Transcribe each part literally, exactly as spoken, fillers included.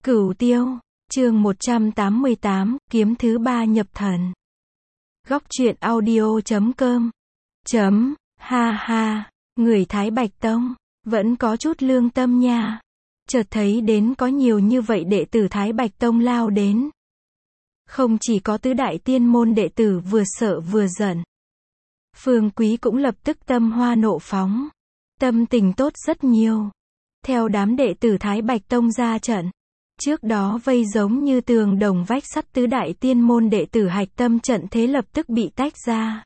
Cửu Tiêu, chương một trăm tám mươi tám, kiếm thứ ba nhập thần. Góc truyện audio chấm com. Chấm, ha ha, người Thái Bạch Tông, vẫn có chút lương tâm nha. Chợt thấy đến có nhiều như vậy đệ tử Thái Bạch Tông lao đến. Không chỉ có tứ đại tiên môn đệ tử vừa sợ vừa giận. Phương Quý cũng lập tức tâm hoa nộ phóng. Tâm tình tốt rất nhiều. Theo đám đệ tử Thái Bạch Tông ra trận. Trước đó vây giống như tường đồng vách sắt tứ đại tiên môn đệ tử Hạch Tâm trận thế lập tức bị tách ra.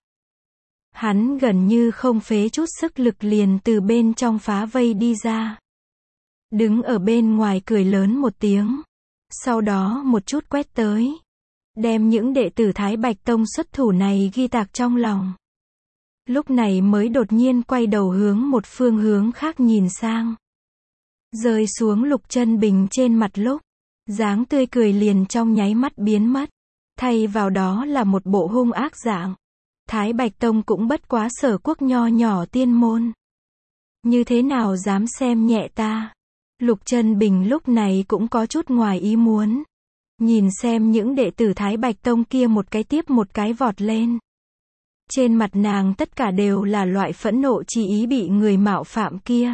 Hắn gần như không phế chút sức lực liền từ bên trong phá vây đi ra. Đứng ở bên ngoài cười lớn một tiếng. Sau đó một chút quét tới. Đem những đệ tử Thái Bạch Tông xuất thủ này ghi tạc trong lòng. Lúc này mới đột nhiên quay đầu hướng một phương hướng khác nhìn sang. Rơi xuống Lục Chân Bình trên mặt lúc. Dáng tươi cười liền trong nháy mắt biến mất. Thay vào đó là một bộ hung ác dạng. Thái Bạch Tông cũng bất quá Sở Quốc nho nhỏ tiên môn. Như thế nào dám xem nhẹ ta? Lục Chân Bình lúc này cũng có chút ngoài ý muốn. Nhìn xem những đệ tử Thái Bạch Tông kia một cái tiếp một cái vọt lên. Trên mặt nàng tất cả đều là loại phẫn nộ chi ý bị người mạo phạm kia.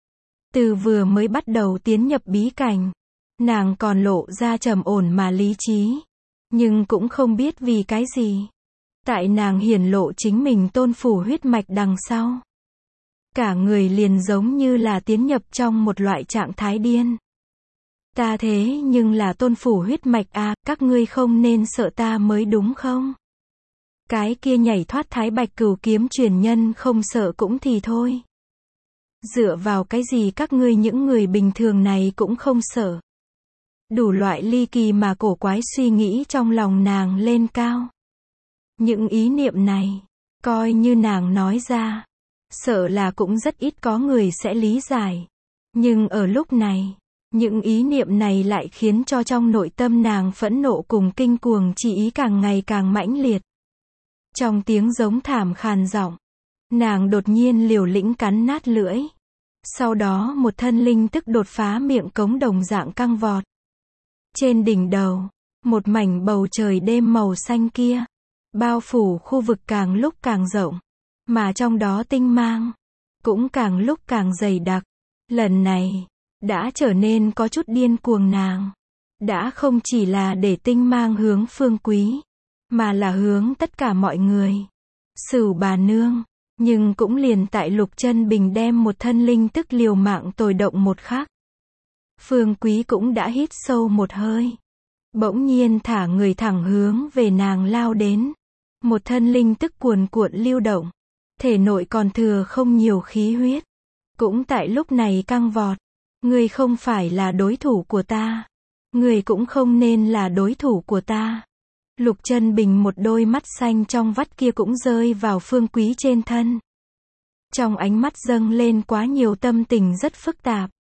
Từ vừa mới bắt đầu tiến nhập bí cảnh, nàng còn lộ ra trầm ổn mà lý trí. Nhưng cũng không biết vì cái gì. Tại nàng hiển lộ chính mình tôn phủ huyết mạch đằng sau. Cả người liền giống như là tiến nhập trong một loại trạng thái điên. Ta thế nhưng là tôn phủ huyết mạch à, các ngươi không nên sợ ta mới đúng không? Cái kia nhảy thoát Thái Bạch Cửu kiếm truyền nhân không sợ cũng thì thôi. Dựa vào cái gì các ngươi những người bình thường này cũng không sợ. Đủ loại ly kỳ mà cổ quái suy nghĩ trong lòng nàng lên cao. Những ý niệm này, coi như nàng nói ra, sợ là cũng rất ít có người sẽ lý giải. Nhưng ở lúc này, những ý niệm này lại khiến cho trong nội tâm nàng phẫn nộ cùng kinh cuồng chi ý càng ngày càng mãnh liệt. Trong tiếng giống thảm khàn giọng, nàng đột nhiên liều lĩnh cắn nát lưỡi. Sau đó một thân linh tức đột phá miệng cống đồng dạng căng vọt. Trên đỉnh đầu, một mảnh bầu trời đêm màu xanh kia, bao phủ khu vực càng lúc càng rộng, mà trong đó tinh mang, cũng càng lúc càng dày đặc. Lần này, đã trở nên có chút điên cuồng nàng. Đã không chỉ là để tinh mang hướng Phương Quý, mà là hướng tất cả mọi người. Sửu bà nương, nhưng cũng liền tại Lục Chân Bình đem một thân linh tức liều mạng tồi động một khắc. Phương Quý cũng đã hít sâu một hơi. Bỗng nhiên thả người thẳng hướng về nàng lao đến. Một thân linh tức cuồn cuộn lưu động. Thể nội còn thừa không nhiều khí huyết. Cũng tại lúc này căng vọt. Ngươi không phải là đối thủ của ta. Ngươi cũng không nên là đối thủ của ta. Lục Chân Bình một đôi mắt xanh trong vắt kia cũng rơi vào Phương Quý trên thân. Trong ánh mắt dâng lên quá nhiều tâm tình rất phức tạp.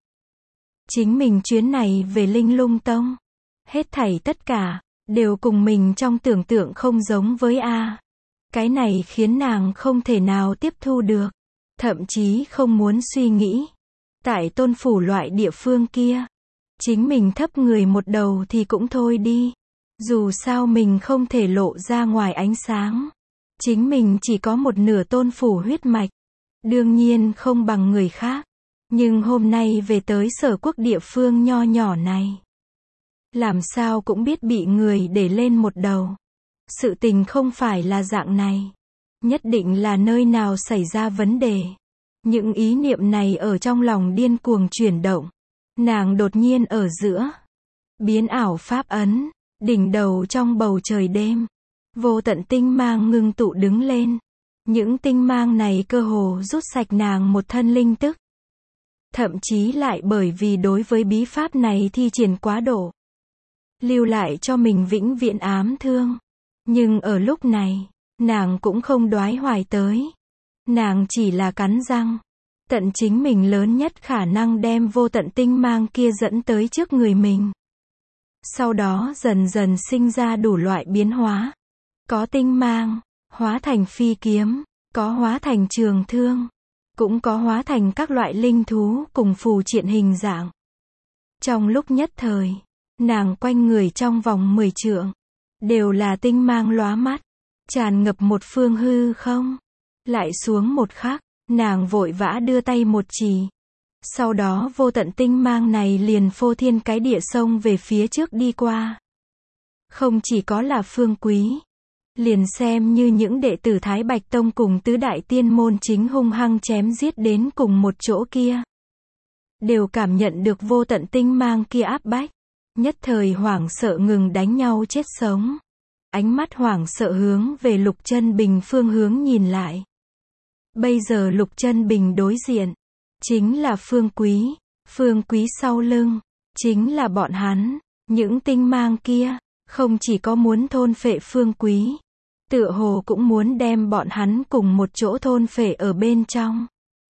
Chính mình chuyến này về Linh Lung Tông, hết thảy tất cả, đều cùng mình trong tưởng tượng không giống với A. Cái này khiến nàng không thể nào tiếp thu được, thậm chí không muốn suy nghĩ. Tại tôn phủ loại địa phương kia, chính mình thấp người một đầu thì cũng thôi đi. Dù sao mình không thể lộ ra ngoài ánh sáng. Chính mình chỉ có một nửa tôn phủ huyết mạch. Đương nhiên không bằng người khác. Nhưng hôm nay về tới Sở Quốc địa phương nho nhỏ này. Làm sao cũng biết bị người để lên một đầu. Sự tình không phải là dạng này. Nhất định là nơi nào xảy ra vấn đề. Những ý niệm này ở trong lòng điên cuồng chuyển động. Nàng đột nhiên ở giữa. Biến ảo pháp ấn. Đỉnh đầu trong bầu trời đêm. Vô tận tinh mang ngưng tụ đứng lên. Những tinh mang này cơ hồ rút sạch nàng một thân linh tức. Thậm chí lại bởi vì đối với bí pháp này thi triển quá độ. Lưu lại cho mình vĩnh viễn ám thương. Nhưng ở lúc này, nàng cũng không đoái hoài tới. Nàng chỉ là cắn răng. Tận chính mình lớn nhất khả năng đem vô tận tinh mang kia dẫn tới trước người mình. Sau đó dần dần sinh ra đủ loại biến hóa. Có tinh mang, hóa thành phi kiếm, có hóa thành trường thương, cũng có hóa thành các loại linh thú cùng phù triện hình dạng. Trong lúc nhất thời, Nàng quanh người trong vòng mười trượng, đều là tinh mang lóa mắt, tràn ngập một phương hư không. Lại xuống một khắc, nàng vội vã đưa tay một chỉ. Sau đó vô tận tinh mang này liền phô thiên cái địa sông về phía trước đi qua. Không chỉ có là Phương Quý, liền xem như những đệ tử Thái Bạch Tông cùng tứ đại tiên môn chính hung hăng chém giết đến cùng một chỗ kia, đều cảm nhận được vô tận tinh mang kia áp bách, nhất thời hoảng sợ ngừng đánh nhau chết sống. Ánh mắt hoảng sợ hướng về Lục Chân Bình phương hướng nhìn lại. Bây giờ Lục Chân Bình đối diện, chính là Phương Quý, Phương Quý sau lưng, chính là bọn hắn, những tinh mang kia, không chỉ có muốn thôn phệ Phương Quý, tựa hồ cũng muốn đem bọn hắn cùng một chỗ thôn phệ ở bên trong.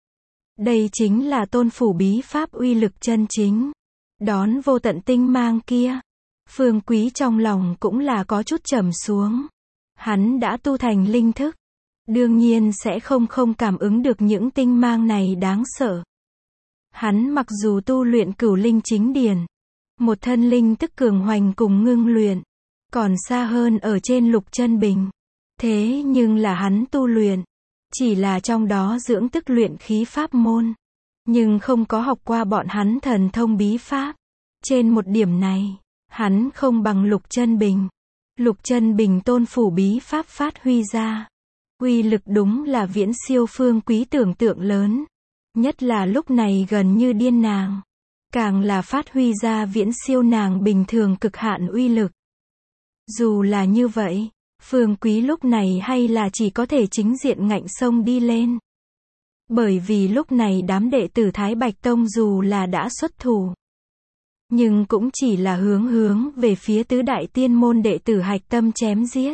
Đây chính là tôn phủ bí pháp uy lực chân chính. Đón vô tận tinh mang kia, Phương Quý trong lòng cũng là có chút trầm xuống. Hắn đã tu thành linh thức, đương nhiên sẽ không không cảm ứng được những tinh mang này đáng sợ. Hắn mặc dù tu luyện cửu linh chính điển, một thân linh tức cường hoành cùng ngưng luyện, còn xa hơn ở trên Lục Chân Bình. Thế nhưng là hắn tu luyện, chỉ là trong đó dưỡng tức luyện khí pháp môn, nhưng không có học qua bọn hắn thần thông bí pháp. Trên một điểm này, hắn không bằng Lục Chân Bình. Lục Chân Bình tôn phủ bí pháp phát huy ra, uy lực đúng là viễn siêu Phương Quý tưởng tượng lớn. Nhất là lúc này gần như điên nàng, càng là phát huy ra viễn siêu nàng bình thường cực hạn uy lực. Dù là như vậy, Phương Quý lúc này hay là chỉ có thể chính diện ngạnh xông đi lên. Bởi vì lúc này đám đệ tử Thái Bạch Tông dù là đã xuất thủ, nhưng cũng chỉ là hướng hướng về phía tứ đại tiên môn đệ tử hạch tâm chém giết,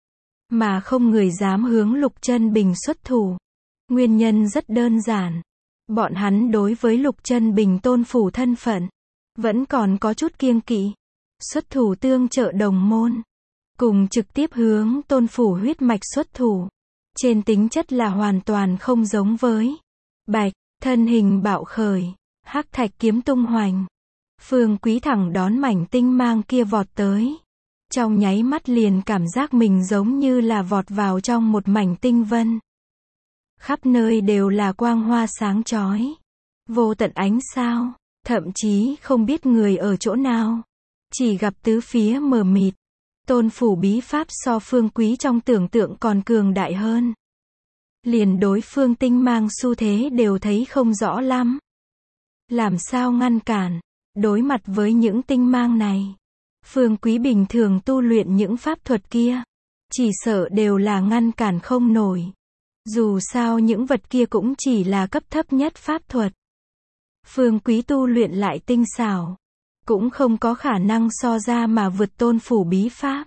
mà không người dám hướng Lục Chân Bình xuất thủ. Nguyên nhân rất đơn giản, bọn hắn đối với Lục Chân Bình tôn phủ thân phận, vẫn còn có chút kiêng kỵ. Xuất thủ tương trợ đồng môn, cùng trực tiếp hướng tôn phủ huyết mạch xuất thủ, trên tính chất là hoàn toàn không giống với. Bạch, thân hình bạo khởi, hắc thạch kiếm tung hoành. Phương Quý thẳng đón mảnh tinh mang kia vọt tới. Trong nháy mắt liền cảm giác mình giống như là vọt vào trong một mảnh tinh vân. Khắp nơi đều là quang hoa sáng chói, vô tận ánh sao, thậm chí không biết người ở chỗ nào, chỉ gặp tứ phía mờ mịt. Tôn phủ bí pháp so Phương Quý trong tưởng tượng còn cường đại hơn. Liền đối phương tinh mang xu thế đều thấy không rõ lắm. Làm sao ngăn cản? Đối mặt với những tinh mang này, Phương Quý bình thường tu luyện những pháp thuật kia, chỉ sợ đều là ngăn cản không nổi. Dù sao những vật kia cũng chỉ là cấp thấp nhất pháp thuật. Phương Quý tu luyện lại tinh xảo, cũng không có khả năng so ra mà vượt tôn phủ bí pháp.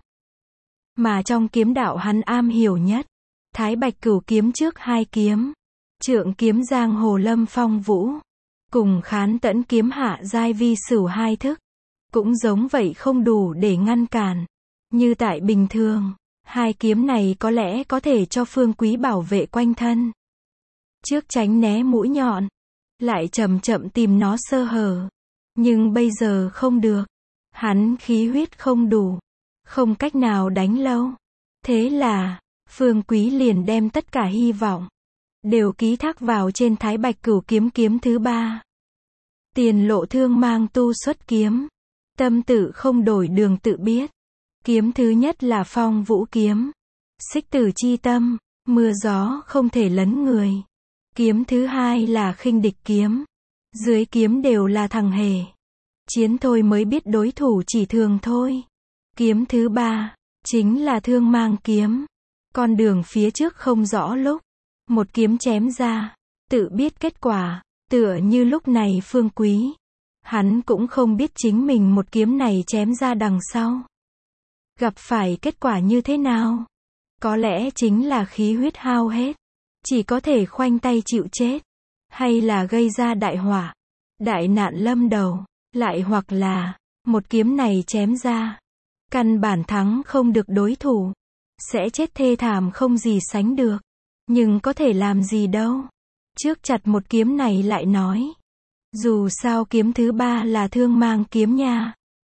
Mà trong kiếm đạo hắn am hiểu nhất, Thái Bạch Cửu kiếm trước hai kiếm, Trượng kiếm giang hồ lâm phong vũ, cùng Khán Tẫn kiếm hạ giai vi sửu hai thức, cũng giống vậy không đủ để ngăn cản. Như tại bình thường, hai kiếm này có lẽ có thể cho Phương Quý bảo vệ quanh thân, trước tránh né mũi nhọn, lại chậm chậm tìm nó sơ hở. Nhưng bây giờ không được, hắn khí huyết không đủ, không cách nào đánh lâu. Thế là, Phương Quý liền đem tất cả hy vọng đều ký thác vào trên Thái Bạch Cửu kiếm kiếm thứ ba. Tiền lộ thương mang tu xuất kiếm, tâm tự không đổi đường tự biết. Kiếm thứ nhất là Phong Vũ kiếm, xích tử chi tâm, mưa gió không thể lấn người. Kiếm thứ hai là Khinh Địch kiếm, dưới kiếm đều là thằng hề, chiến thôi mới biết đối thủ chỉ thường thôi. Kiếm thứ ba chính là Thương mang kiếm, con đường phía trước không rõ lúc, một kiếm chém ra, tự biết kết quả. Tựa như lúc này Phương Quý, hắn cũng không biết chính mình một kiếm này chém ra đằng sau, gặp phải kết quả như thế nào. Có lẽ chính là khí huyết hao hết, chỉ có thể khoanh tay chịu chết, hay là gây ra đại họa, đại nạn lâm đầu, lại hoặc là, một kiếm này chém ra, căn bản thắng không được đối thủ, sẽ chết thê thảm không gì sánh được. Nhưng có thể làm gì đâu. Trước chặt một kiếm này lại nói. Dù sao kiếm thứ ba là Thương mang kiếm nha.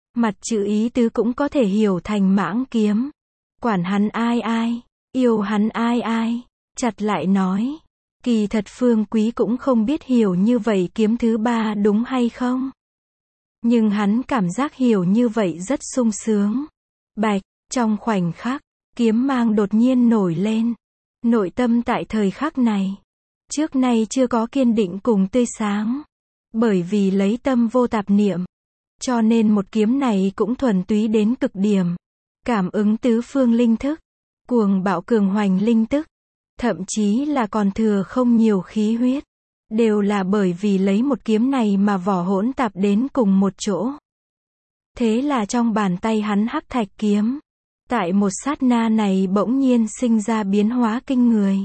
Mặt chữ ý tứ cũng có thể hiểu thành mãng kiếm. Quản hắn ai ai, yêu hắn ai ai, chặt lại nói. Kỳ thật Phương Quý cũng không biết hiểu như vậy kiếm thứ ba đúng hay không. Nhưng hắn cảm giác hiểu như vậy rất sung sướng. Bạch, trong khoảnh khắc, kiếm mang đột nhiên nổi lên. Nội tâm tại thời khắc này, trước nay chưa có kiên định cùng tươi sáng. Bởi vì lấy tâm vô tạp niệm, cho nên một kiếm này cũng thuần túy đến cực điểm. Cảm ứng tứ phương linh thức, cuồng bạo cường hoành linh tức, thậm chí là còn thừa không nhiều khí huyết, đều là bởi vì lấy một kiếm này mà vỏ hỗn tạp đến cùng một chỗ. Thế là trong bàn tay hắn hắc thạch kiếm, tại một sát na này bỗng nhiên sinh ra biến hóa kinh người.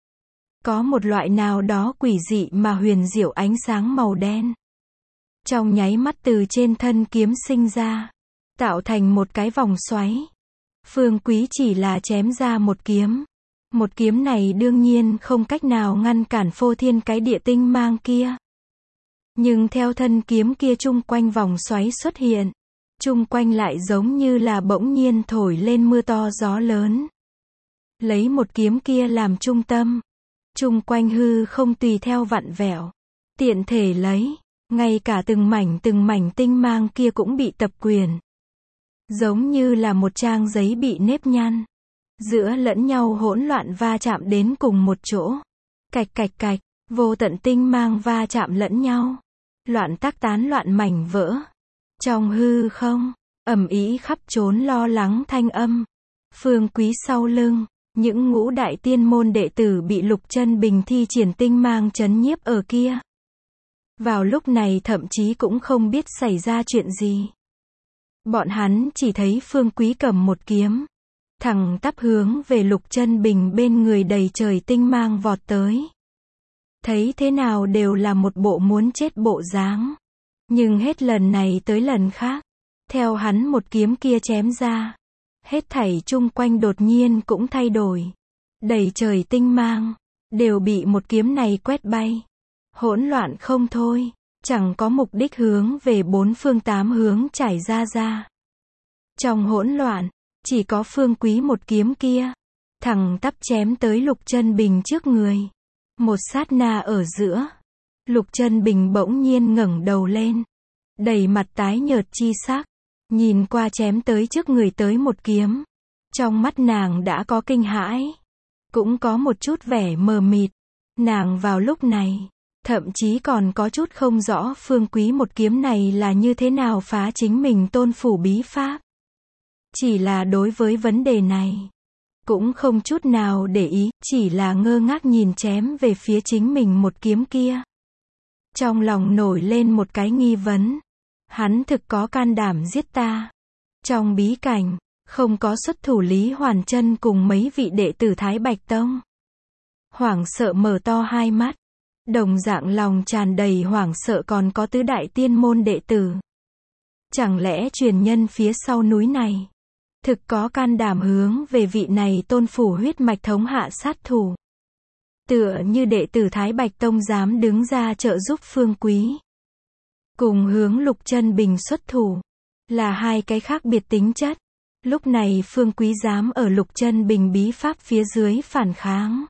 Có một loại nào đó quỷ dị mà huyền diệu ánh sáng màu đen. Trong nháy mắt từ trên thân kiếm sinh ra, tạo thành một cái vòng xoáy. Phương Quý chỉ là chém ra một kiếm. Một kiếm này đương nhiên không cách nào ngăn cản phô thiên cái địa tinh mang kia. Nhưng theo thân kiếm kia chung quanh vòng xoáy xuất hiện, chung quanh lại giống như là bỗng nhiên thổi lên mưa to gió lớn. Lấy một kiếm kia làm trung tâm, chung quanh hư không tùy theo vặn vẹo, tiện thể lấy, ngay cả từng mảnh từng mảnh tinh mang kia cũng bị tập quyền. Giống như là một trang giấy bị nếp nhăn, giữa lẫn nhau hỗn loạn va chạm đến cùng một chỗ. Cạch cạch cạch, vô tận tinh mang va chạm lẫn nhau, loạn tác tán loạn mảnh vỡ. Trong hư không, ầm ĩ khắp trốn lo lắng thanh âm. Phương Quý sau lưng, những ngũ đại tiên môn đệ tử bị Lục Chân Bình thi triển tinh mang chấn nhiếp ở kia. Vào lúc này thậm chí cũng không biết xảy ra chuyện gì. Bọn hắn chỉ thấy Phương Quý cầm một kiếm, thẳng tắp hướng về Lục Chân Bình bên người đầy trời tinh mang vọt tới. Thấy thế nào đều là một bộ muốn chết bộ dáng. Nhưng hết lần này tới lần khác, theo hắn một kiếm kia chém ra, hết thảy chung quanh đột nhiên cũng thay đổi. Đầy trời tinh mang, đều bị một kiếm này quét bay. Hỗn loạn không thôi, chẳng có mục đích hướng về bốn phương tám hướng trải ra ra. Trong hỗn loạn, chỉ có Phương Quý một kiếm kia, thẳng tắp chém tới Lục Chân Bình trước người. Một sát na ở giữa, Lục Chân Bình bỗng nhiên ngẩng đầu lên, đầy mặt tái nhợt chi sắc, nhìn qua chém tới trước người tới một kiếm. Trong mắt nàng đã có kinh hãi, cũng có một chút vẻ mờ mịt. Nàng vào lúc này, thậm chí còn có chút không rõ Phương Quý một kiếm này là như thế nào phá chính mình tôn phủ bí pháp. Chỉ là đối với vấn đề này, cũng không chút nào để ý, chỉ là ngơ ngác nhìn chém về phía chính mình một kiếm kia. Trong lòng nổi lên một cái nghi vấn. Hắn thực có can đảm giết ta. Trong bí cảnh, không có xuất thủ Lý Hoàn Chân cùng mấy vị đệ tử Thái Bạch Tông. Hoảng sợ mở to hai mắt. Đồng dạng lòng tràn đầy hoảng sợ còn có tứ đại tiên môn đệ tử. Chẳng lẽ truyền nhân phía sau núi này, thực có can đảm hướng về vị này tôn phủ huyết mạch thống hạ sát thủ. Tựa như đệ tử Thái Bạch Tông dám đứng ra trợ giúp Phương Quý, cùng hướng Lục Chân Bình xuất thủ, là hai cái khác biệt tính chất. Lúc này Phương Quý dám ở Lục Chân Bình bí pháp phía dưới phản kháng,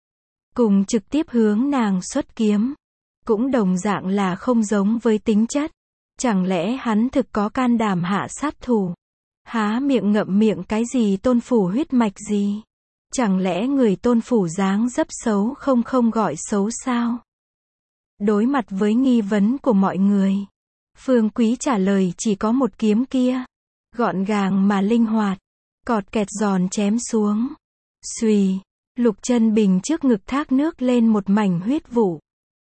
cùng trực tiếp hướng nàng xuất kiếm, cũng đồng dạng là không giống với tính chất. Chẳng lẽ hắn thực có can đảm hạ sát thủ? Há miệng ngậm miệng cái gì tôn phủ huyết mạch gì? Chẳng lẽ người tôn phủ dáng dấp xấu không không gọi xấu sao? Đối mặt với nghi vấn của mọi người, Phương Quý trả lời chỉ có một kiếm kia, gọn gàng mà linh hoạt, cọt kẹt giòn chém xuống. Xùy, Lục Chân Bình trước ngực thác nước lên một mảnh huyết vụ.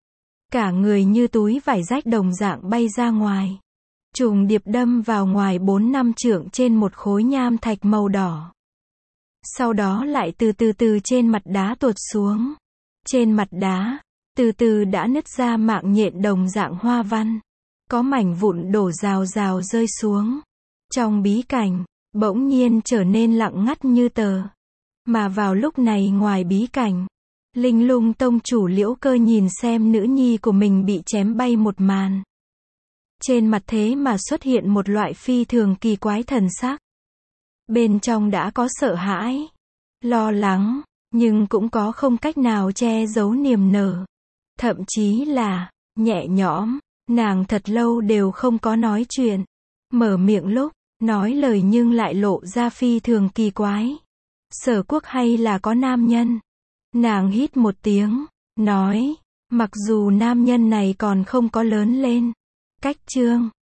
Cả người như túi vải rách đồng dạng bay ra ngoài, trùng điệp đâm vào ngoài bốn năm trượng trên một khối nham thạch màu đỏ. Sau đó lại từ từ từ trên mặt đá tuột xuống. Trên mặt đá, từ từ đã nứt ra mạng nhện đồng dạng hoa văn. Có mảnh vụn đổ rào rào rơi xuống. Trong bí cảnh, bỗng nhiên trở nên lặng ngắt như tờ. Mà vào lúc này ngoài bí cảnh, Linh Lung tông chủ Liễu Cơ nhìn xem nữ nhi của mình bị chém bay một màn. Trên mặt thế mà xuất hiện một loại phi thường kỳ quái thần sắc. Bên trong đã có sợ hãi, lo lắng, nhưng cũng có không cách nào che giấu niềm nở. Thậm chí là nhẹ nhõm, nàng thật lâu đều không có nói chuyện. Mở miệng lúc nói lời nhưng lại lộ ra phi thường kỳ quái. Sở Quốc hay là có nam nhân? Nàng hít một tiếng, nói, mặc dù nam nhân này còn không có lớn lên. Cách chương